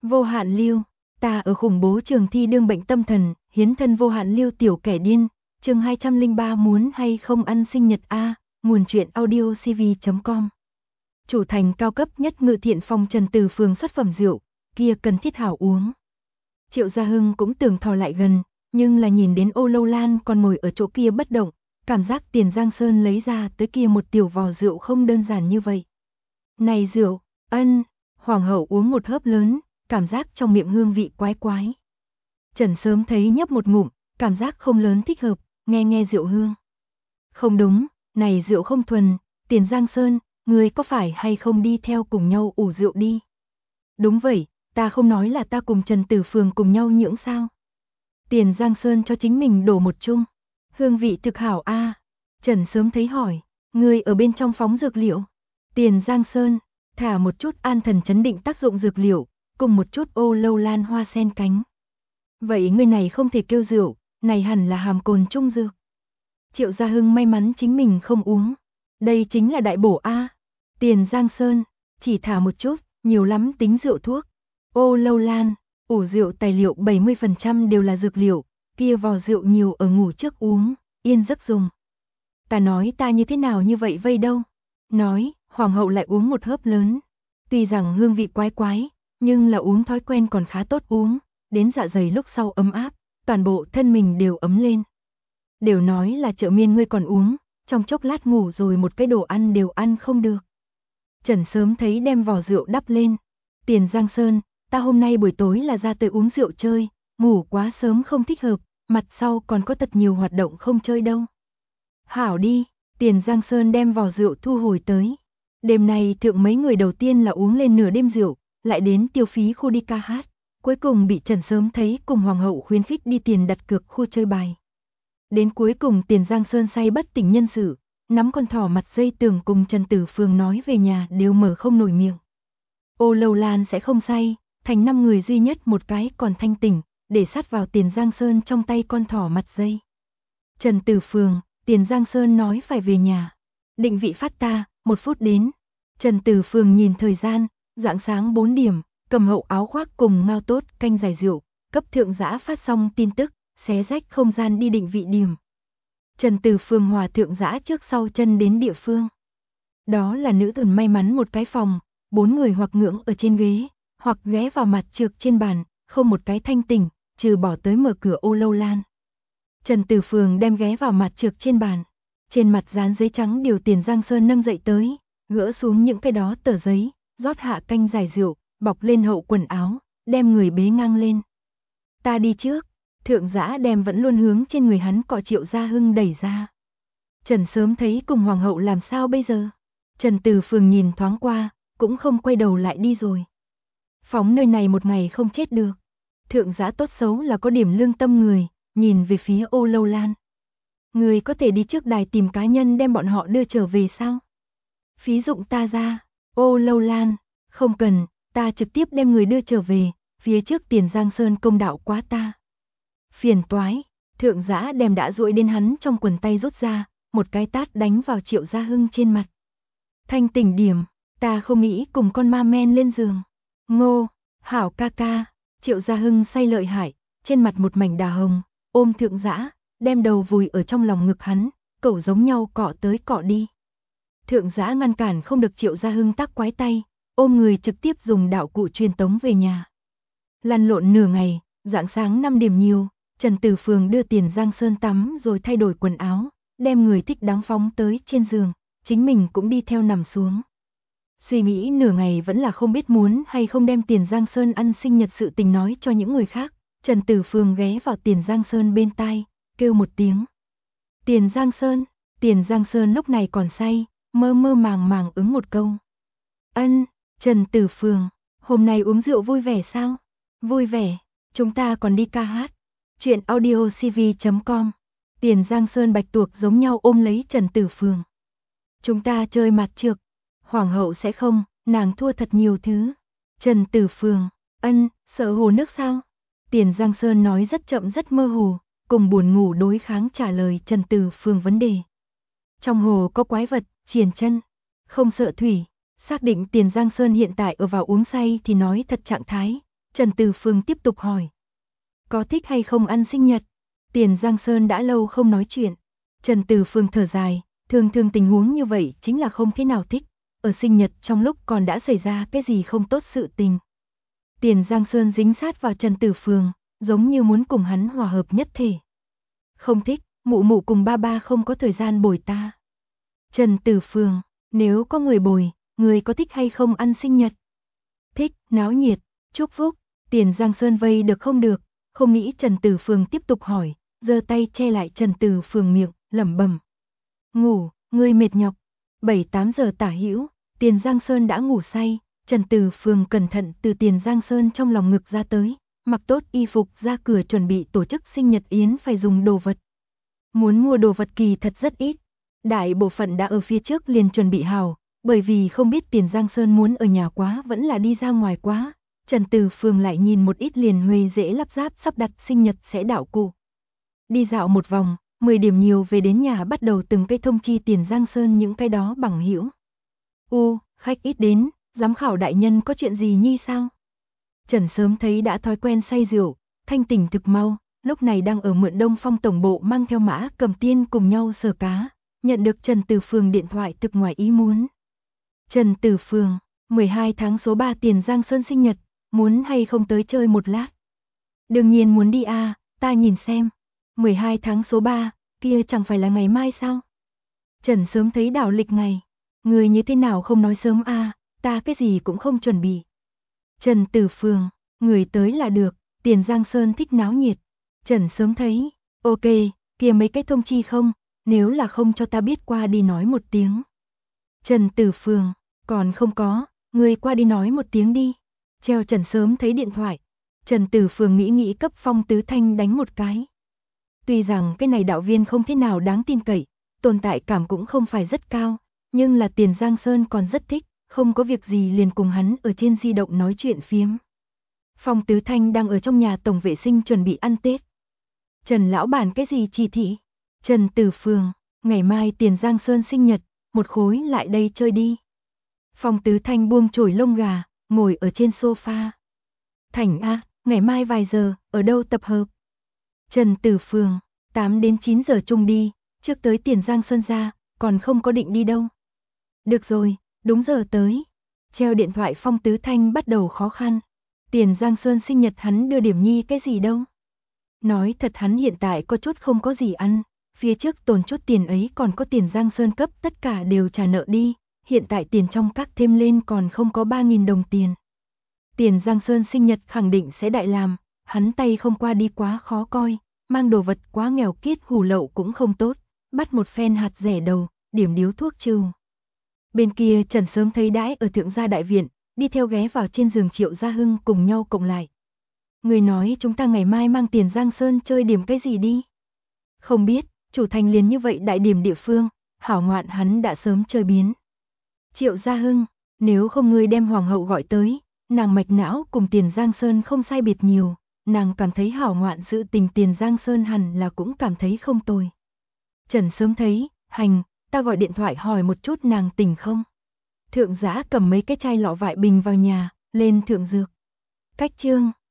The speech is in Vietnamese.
Vô hạn lưu, ta ở khủng bố trường thi đương bệnh tâm thần, hiến thân vô hạn lưu tiểu kẻ điên, chương 203 muốn hay không ăn sinh nhật a, nguồn truyện audio cv.com. Chủ thành cao cấp nhất Ngự Thiện Phong Trần Từ phường xuất phẩm rượu, kia cần thiết hảo uống. Triệu Gia Hưng cũng tưởng thò lại gần, nhưng là nhìn đến Ô Lâu Lan còn ngồi ở chỗ kia bất động, cảm giác Tiền Giang Sơn lấy ra tới kia một tiểu vò rượu không đơn giản như vậy. Này rượu, Hoàng hậu uống một hớp lớn, cảm giác trong miệng hương vị quái quái. Trần Sớm thấy nhấp một ngụm, cảm giác không lớn thích hợp, nghe rượu hương. Không đúng, này rượu không thuần, Tiền Giang Sơn, người có phải hay không đi theo cùng nhau ủ rượu đi? Đúng vậy, ta không nói là ta cùng Trần Tử Phường cùng nhau nhưỡng sao? Tiền Giang Sơn cho chính mình đổ một chung. Hương vị thực hảo a. Trần Sớm thấy hỏi, người ở bên trong phóng dược liệu. Tiền Giang Sơn, thả một chút an thần chấn định tác dụng dược liệu, cùng một chút Ô Lâu Lan hoa sen cánh. Vậy người này không thể kêu rượu, này hẳn là hàm cồn trung dược. Triệu Gia Hưng may mắn chính mình không uống. Đây chính là đại bổ a. Tiền Giang Sơn, chỉ thả một chút, nhiều lắm tính rượu thuốc. Ô Lâu Lan, ủ rượu tài liệu 70% đều là dược liệu, kia vò rượu nhiều ở ngủ trước uống, yên giấc dùng. Ta nói ta như thế nào như vậy vây đâu. Nói, Hoàng hậu lại uống một hớp lớn. Tuy rằng hương vị quái quái, nhưng là uống thói quen còn khá tốt uống, đến dạ dày lúc sau ấm áp, toàn bộ thân mình đều ấm lên. Đều nói là trợ miên ngươi còn uống, trong chốc lát ngủ rồi một cái đồ ăn đều ăn không được. Trần Sớm thấy đem vò rượu đắp lên. Tiền Giang Sơn, ta hôm nay buổi tối là ra tới uống rượu chơi, ngủ quá sớm không thích hợp, mặt sau còn có thật nhiều hoạt động không chơi đâu. Hảo đi, Tiền Giang Sơn đem vò rượu thu hồi tới. Đêm nay thượng mấy người đầu tiên là uống lên nửa đêm rượu, lại đến tiêu phí khu đi ca hát, cuối cùng bị Trần Sớm thấy cùng Hoàng hậu khuyến khích đi tiền đặt cược khu chơi bài. Đến cuối cùng Tiền Giang Sơn say bất tỉnh nhân sự, nắm con thỏ mặt dây tường cùng Trần Tử Phường nói về nhà đều mở không nổi miệng. Ô Lâu Lan sẽ không say, thành 5 người duy nhất một cái còn thanh tỉnh, để sát vào Tiền Giang Sơn trong tay con thỏ mặt dây. Trần Tử Phường, Tiền Giang Sơn nói phải về nhà. Định vị phát ta, 1 phút đến. Trần Tử Phường nhìn thời gian, rạng sáng 4 điểm, cầm hậu áo khoác cùng ngao tốt canh giải rượu, cấp thượng giã phát xong tin tức, xé rách không gian đi định vị điểm. Trần Tử Phường hòa thượng giã trước sau chân đến địa phương. Đó là nữ thần may mắn một cái phòng, 4 người hoặc ngưỡng ở trên ghế, hoặc ghé vào mặt trược trên bàn, không một cái thanh tỉnh, trừ bỏ tới mở cửa Ô Lâu Lan. Trần Tử Phường đem ghé vào mặt trược trên bàn, trên mặt dán giấy trắng điều Tiền Giang Sơn nâng dậy tới, gỡ xuống những cái đó tờ giấy, rót hạ canh giải rượu, bọc lên hậu quần áo, đem người bế ngang lên. Ta đi trước. Thượng giã đem vẫn luôn hướng trên người hắn cọ Triệu Gia Hưng đẩy ra. Trần Sớm thấy cùng Hoàng hậu làm sao bây giờ? Trần Tử Phường nhìn thoáng qua, cũng không quay đầu lại đi rồi. Phóng nơi này một ngày không chết được. Thượng giã tốt xấu là có điểm lương tâm người, nhìn về phía Ô Lâu Lan. Người có thể đi trước đài tìm cá nhân đem bọn họ đưa trở về sao? Phí dụng ta ra. Ô Lâu Lan, không cần, ta trực tiếp đem người đưa trở về, phía trước Tiền Giang Sơn công đạo quá ta. Phiền toái, thượng giã đem đã duỗi đến hắn trong quần tay rút ra, một cái tát đánh vào Triệu Gia Hưng trên mặt. Thanh tỉnh điểm, ta không nghĩ cùng con ma men lên giường. Ngô, hảo ca ca, Triệu Gia Hưng say lợi hại, trên mặt một mảnh đà hồng, ôm thượng giã, đem đầu vùi ở trong lòng ngực hắn, cẩu giống nhau cọ tới cọ đi. Thượng giã ngăn cản không được Triệu Gia Hưng tác quái tay, ôm người trực tiếp dùng đạo cụ truyền tống về nhà. Lăn lộn nửa ngày, rạng sáng 5 điểm nhiều. Trần Tử Phường đưa Tiền Giang Sơn tắm rồi thay đổi quần áo, đem người thích đáng phóng tới trên giường, chính mình cũng đi theo nằm xuống. Suy nghĩ nửa ngày vẫn là không biết muốn hay không đem Tiền Giang Sơn ăn sinh nhật sự tình nói cho những người khác. Trần Tử Phường ghé vào Tiền Giang Sơn bên tai, kêu một tiếng. Tiền Giang Sơn lúc này còn say, mơ mơ màng màng ứng một câu. Trần Tử Phường, hôm nay uống rượu vui vẻ sao? Vui vẻ, chúng ta còn đi ca hát. Chuyện audio cv.com. Tiền Giang Sơn bạch tuộc giống nhau ôm lấy Trần Tử Phường. Chúng ta chơi mặt trược. Hoàng hậu sẽ không, nàng thua thật nhiều thứ. Trần Tử Phường, sợ hồ nước sao? Tiền Giang Sơn nói rất chậm rất mơ hồ, cùng buồn ngủ đối kháng trả lời Trần Tử Phường vấn đề. Trong hồ có quái vật, triền chân, không sợ thủy. Xác định Tiền Giang Sơn hiện tại ở vào uống say thì nói thật trạng thái, Trần Tử Phương tiếp tục hỏi. Có thích hay không ăn sinh nhật? Tiền Giang Sơn đã lâu không nói chuyện. Trần Tử Phương thở dài, thường tình huống như vậy chính là không thế nào thích. Ở sinh nhật trong lúc còn đã xảy ra cái gì không tốt sự tình. Tiền Giang Sơn dính sát vào Trần Tử Phương, giống như muốn cùng hắn hòa hợp nhất thể. Không thích, mụ mụ cùng ba ba không có thời gian bồi ta. Trần Tử Phương, nếu có người bồi, người có thích hay không ăn sinh nhật? Thích, náo nhiệt, chúc phúc. Tiền Giang Sơn vây được không được, không nghĩ Trần Tử Phương tiếp tục hỏi, giơ tay che lại Trần Tử Phương miệng, lẩm bẩm. Ngủ, ngươi mệt nhọc. 7-8 giờ tả hữu, Tiền Giang Sơn đã ngủ say, Trần Tử Phương cẩn thận từ Tiền Giang Sơn trong lòng ngực ra tới, mặc tốt y phục ra cửa chuẩn bị tổ chức sinh nhật yến phải dùng đồ vật. Muốn mua đồ vật kỳ thật rất ít, đại bộ phận đã ở phía trước liền chuẩn bị hào, bởi vì không biết Tiền Giang Sơn muốn ở nhà quá vẫn là đi ra ngoài quá. Trần Tử Phương lại nhìn một ít liền huề dễ lắp ráp sắp đặt sinh nhật sẽ đạo cụ. Đi dạo một vòng, 10 điểm nhiều về đến nhà bắt đầu từng cây thông chi Tiền Giang Sơn những cái đó bằng hữu. Khách ít đến, giám khảo đại nhân có chuyện gì nhi sao? Trần sớm thấy đã thói quen say rượu, thanh tỉnh thực mau, lúc này đang ở Mượn Đông Phong tổng bộ mang theo Mã Cầm Tiên cùng nhau sờ cá, nhận được Trần Tử Phương điện thoại thực ngoài ý muốn. Trần Tử Phương, 12 tháng số 3 Tiền Giang Sơn sinh nhật, muốn hay không tới chơi một lát? Đương nhiên muốn đi à, ta nhìn xem. 12 tháng số 3, kia chẳng phải là ngày mai sao? Trần sớm thấy đảo lịch ngày. Người như thế nào không nói sớm à, ta cái gì cũng không chuẩn bị. Trần Tử Phương, người tới là được, Tiền Giang Sơn thích náo nhiệt. Trần sớm thấy, ok, kia mấy cái thông chi không, nếu là không cho ta biết qua đi nói một tiếng. Trần Tử Phương, còn không có, người qua đi nói một tiếng đi. Treo Trần sớm thấy điện thoại. Trần Tử Phương nghĩ cấp Phong Tứ Thanh đánh một cái. Tuy rằng cái này đạo viên không thế nào đáng tin cậy, tồn tại cảm cũng không phải rất cao, nhưng là Tiền Giang Sơn còn rất thích, không có việc gì liền cùng hắn ở trên di động nói chuyện phiếm. Phong Tứ Thanh đang ở trong nhà tổng vệ sinh chuẩn bị ăn Tết. Trần lão bản cái gì chỉ thị? Trần Tử Phương, ngày mai Tiền Giang Sơn sinh nhật, một khối lại đây chơi đi. Phong Tứ Thanh buông chổi lông gà, ngồi ở trên sofa. Thành a, ngày mai vài giờ, ở đâu tập hợp? Trần Tử Phương, 8 đến 9 giờ chung đi, trước tới Tiền Giang Sơn ra, còn không có định đi đâu. Được rồi, đúng giờ tới. Treo điện thoại Phong Tứ Thanh bắt đầu khó khăn. Tiền Giang Sơn sinh nhật hắn đưa điểm nhi cái gì đâu. Nói thật hắn hiện tại có chút không có gì ăn, phía trước tồn chút tiền ấy còn có Tiền Giang Sơn cấp tất cả đều trả nợ đi, hiện tại tiền trong các thêm lên còn không có 3.000 đồng tiền. Tiền Giang Sơn sinh nhật khẳng định sẽ đại làm, hắn tay không qua đi quá khó coi, mang đồ vật quá nghèo kiết hủ lậu cũng không tốt, bắt một phen hạt rẻ đầu, điểm điếu thuốc trừ. Bên kia Trần sớm thấy đãi ở Thượng gia đại viện, đi theo ghé vào trên giường Triệu Gia Hưng cùng nhau cộng lại. Người nói chúng ta ngày mai mang Tiền Giang Sơn chơi điểm cái gì đi? Không biết, chủ thành liền như vậy đại điểm địa phương, hảo ngoạn hắn đã sớm chơi biến. Triệu Gia Hưng, nếu không ngươi đem hoàng hậu gọi tới, nàng mạch não cùng Tiền Giang Sơn không sai biệt nhiều, nàng cảm thấy hảo ngoạn sự tình Tiền Giang Sơn hẳn là cũng cảm thấy không tồi. Trần sớm thấy, hành, ta gọi điện thoại hỏi một chút nàng tỉnh không. Thượng Giã cầm mấy cái chai lọ vại bình vào nhà, lên thượng dược. Cách chương